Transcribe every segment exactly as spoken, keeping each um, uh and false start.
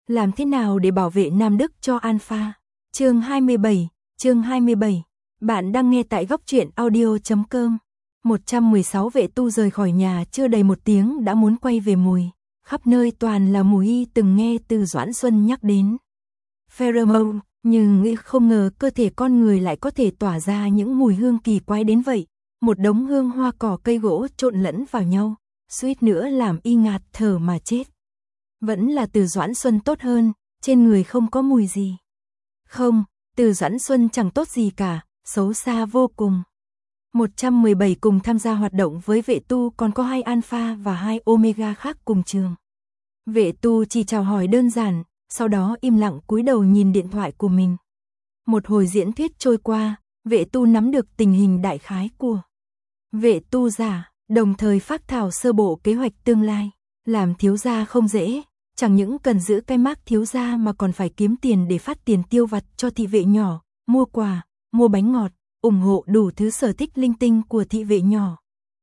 Làm thế nào để bảo vệ Nam Đức cho Alpha? Chương hai mươi bảy, chương hai mươi bảy. Bạn đang nghe tại góc truyện audio chấm com. một trăm mười sáu vệ tu rời khỏi nhà chưa đầy một tiếng đã muốn quay về mùi. Khắp nơi toàn là mùi y từng nghe từ Doãn Xuân nhắc đến. Pheromone, nhưng nghĩ không ngờ cơ thể con người lại có thể tỏa ra những mùi hương kỳ quái đến vậy. Một đống hương hoa cỏ cây gỗ trộn lẫn vào nhau, suýt nữa làm y ngạt thở mà chết. Vẫn là từ Doãn Xuân tốt hơn, trên người không có mùi gì. Không, từ Doãn Xuân chẳng tốt gì cả, xấu xa vô cùng. một trăm mười bảy cùng tham gia hoạt động với vệ tu còn có hai alpha và hai omega khác cùng trường. Vệ tu chỉ chào hỏi đơn giản, sau đó im lặng cúi đầu nhìn điện thoại của mình. Một hồi diễn thuyết trôi qua, vệ tu nắm được tình hình đại khái của vệ tu giả, đồng thời phác thảo sơ bộ kế hoạch tương lai. Làm thiếu gia không dễ, chẳng những cần giữ cái mác thiếu gia mà còn phải kiếm tiền để phát tiền tiêu vặt cho thị vệ nhỏ, mua quà, mua bánh ngọt, ủng hộ đủ thứ sở thích linh tinh của thị vệ nhỏ.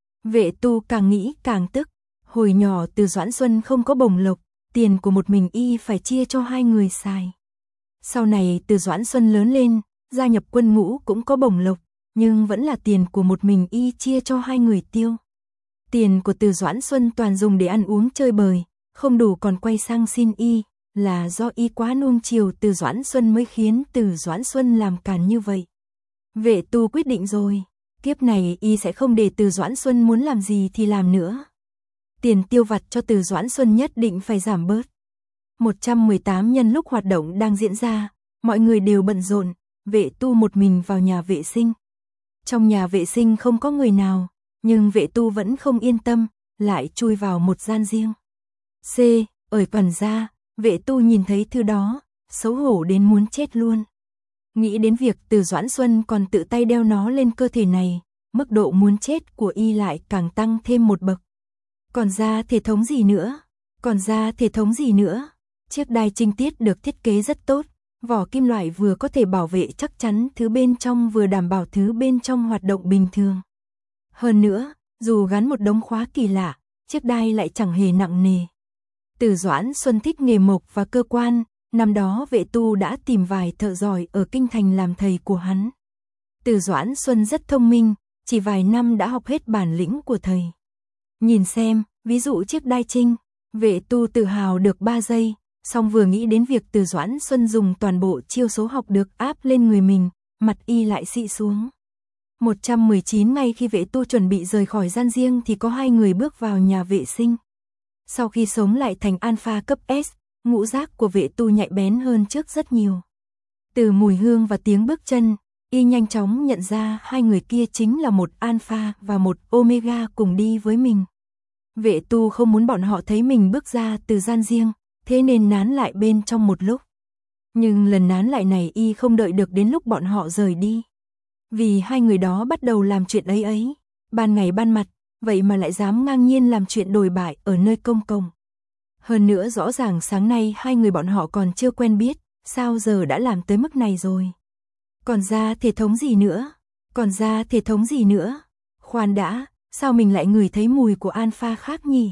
Vệ tu càng nghĩ càng tức, hồi nhỏ từ Doãn Xuân không có bổng lộc, tiền của một mình y phải chia cho hai người xài. Sau này từ Doãn Xuân lớn lên, gia nhập quân ngũ cũng có bổng lộc, nhưng vẫn là tiền của một mình y chia cho hai người tiêu. Tiền của từ Doãn Xuân toàn dùng để ăn uống chơi bời, không đủ còn quay sang xin y, là do y quá nuông chiều từ Doãn Xuân mới khiến từ Doãn Xuân làm càn như vậy. Vệ tu quyết định rồi, kiếp này y sẽ không để từ Doãn Xuân muốn làm gì thì làm nữa. Tiền tiêu vặt cho từ Doãn Xuân nhất định phải giảm bớt. một trăm mười tám nhân lúc hoạt động đang diễn ra, mọi người đều bận rộn, vệ tu một mình vào nhà vệ sinh. Trong nhà vệ sinh không có người nào, nhưng vệ tu vẫn không yên tâm, lại chui vào một gian riêng. C, ở quần ra, vệ tu nhìn thấy thứ đó, xấu hổ đến muốn chết luôn. Nghĩ đến việc từ Doãn Xuân còn tự tay đeo nó lên cơ thể này, mức độ muốn chết của y lại càng tăng thêm một bậc. Còn ra thể thống gì nữa? Còn ra thể thống gì nữa? Chiếc đai trinh tiết được thiết kế rất tốt, vỏ kim loại vừa có thể bảo vệ chắc chắn thứ bên trong vừa đảm bảo thứ bên trong hoạt động bình thường. Hơn nữa, dù gắn một đống khóa kỳ lạ, chiếc đai lại chẳng hề nặng nề. Từ Doãn Xuân thích nghề mộc và cơ quan, năm đó vệ tu đã tìm vài thợ giỏi ở kinh thành làm thầy của hắn. Từ Doãn Xuân rất thông minh, chỉ vài năm đã học hết bản lĩnh của thầy. Nhìn xem, ví dụ chiếc đai trinh, vệ tu tự hào được ba giây, song vừa nghĩ đến việc từ Doãn Xuân dùng toàn bộ chiêu số học được áp lên người mình, mặt y lại xị xuống. một trăm mười chín ngay khi vệ tu chuẩn bị rời khỏi gian riêng thì có hai người bước vào nhà vệ sinh. Sau khi sống lại thành alpha cấp S, ngũ giác của vệ tu nhạy bén hơn trước rất nhiều. Từ mùi hương và tiếng bước chân, y nhanh chóng nhận ra hai người kia chính là một alpha và một omega cùng đi với mình. Vệ tu không muốn bọn họ thấy mình bước ra từ gian riêng, thế nên nán lại bên trong một lúc. Nhưng lần nán lại này y không đợi được đến lúc bọn họ rời đi. Vì hai người đó bắt đầu làm chuyện ấy ấy, ban ngày ban mặt, vậy mà lại dám ngang nhiên làm chuyện đồi bại ở nơi công cộng. Hơn nữa rõ ràng sáng nay hai người bọn họ còn chưa quen biết, sao giờ đã làm tới mức này rồi. Còn ra thể thống gì nữa? Còn ra thể thống gì nữa? Khoan đã, sao mình lại ngửi thấy mùi của alpha khác nhỉ?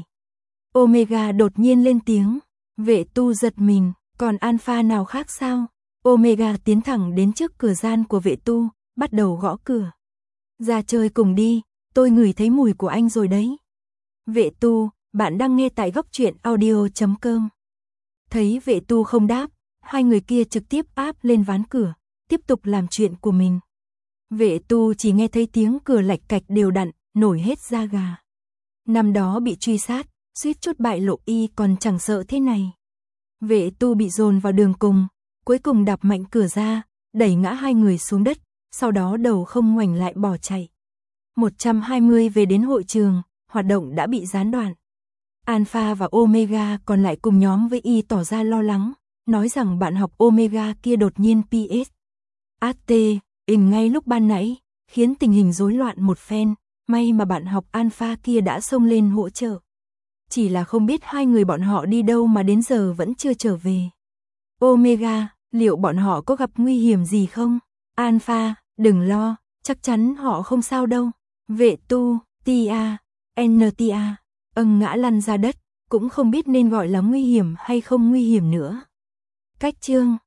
Omega đột nhiên lên tiếng, vệ tu giật mình, còn alpha nào khác sao? Omega tiến thẳng đến trước cửa gian của vệ tu, bắt đầu gõ cửa. Ra chơi cùng đi, tôi ngửi thấy mùi của anh rồi đấy. Vệ tu, bạn đang nghe tại góc truyện audio chấm com. Thấy vệ tu không đáp, hai người kia trực tiếp áp lên ván cửa, tiếp tục làm chuyện của mình. Vệ tu chỉ nghe thấy tiếng cửa lạch cạch đều đặn, nổi hết da gà. Năm đó bị truy sát, suýt chút bại lộ y còn chẳng sợ thế này. Vệ tu bị dồn vào đường cùng, cuối cùng đạp mạnh cửa ra, đẩy ngã hai người xuống đất, sau đó đầu không ngoảnh lại bỏ chạy. một trăm hai mươi về đến hội trường, hoạt động đã bị gián đoạn. Alpha và Omega còn lại cùng nhóm với y tỏ ra lo lắng, nói rằng bạn học Omega kia đột nhiên pê ét. át tê, in ngay lúc ban nãy, khiến tình hình rối loạn một phen, may mà bạn học Alpha kia đã xông lên hỗ trợ. Chỉ là không biết hai người bọn họ đi đâu mà đến giờ vẫn chưa trở về. Omega, liệu bọn họ có gặp nguy hiểm gì không? Alpha, đừng lo, chắc chắn họ không sao đâu. Vệ tu, Tia, en tê a, âng ngã lăn ra đất, cũng không biết nên gọi là nguy hiểm hay không nguy hiểm nữa. Cách chương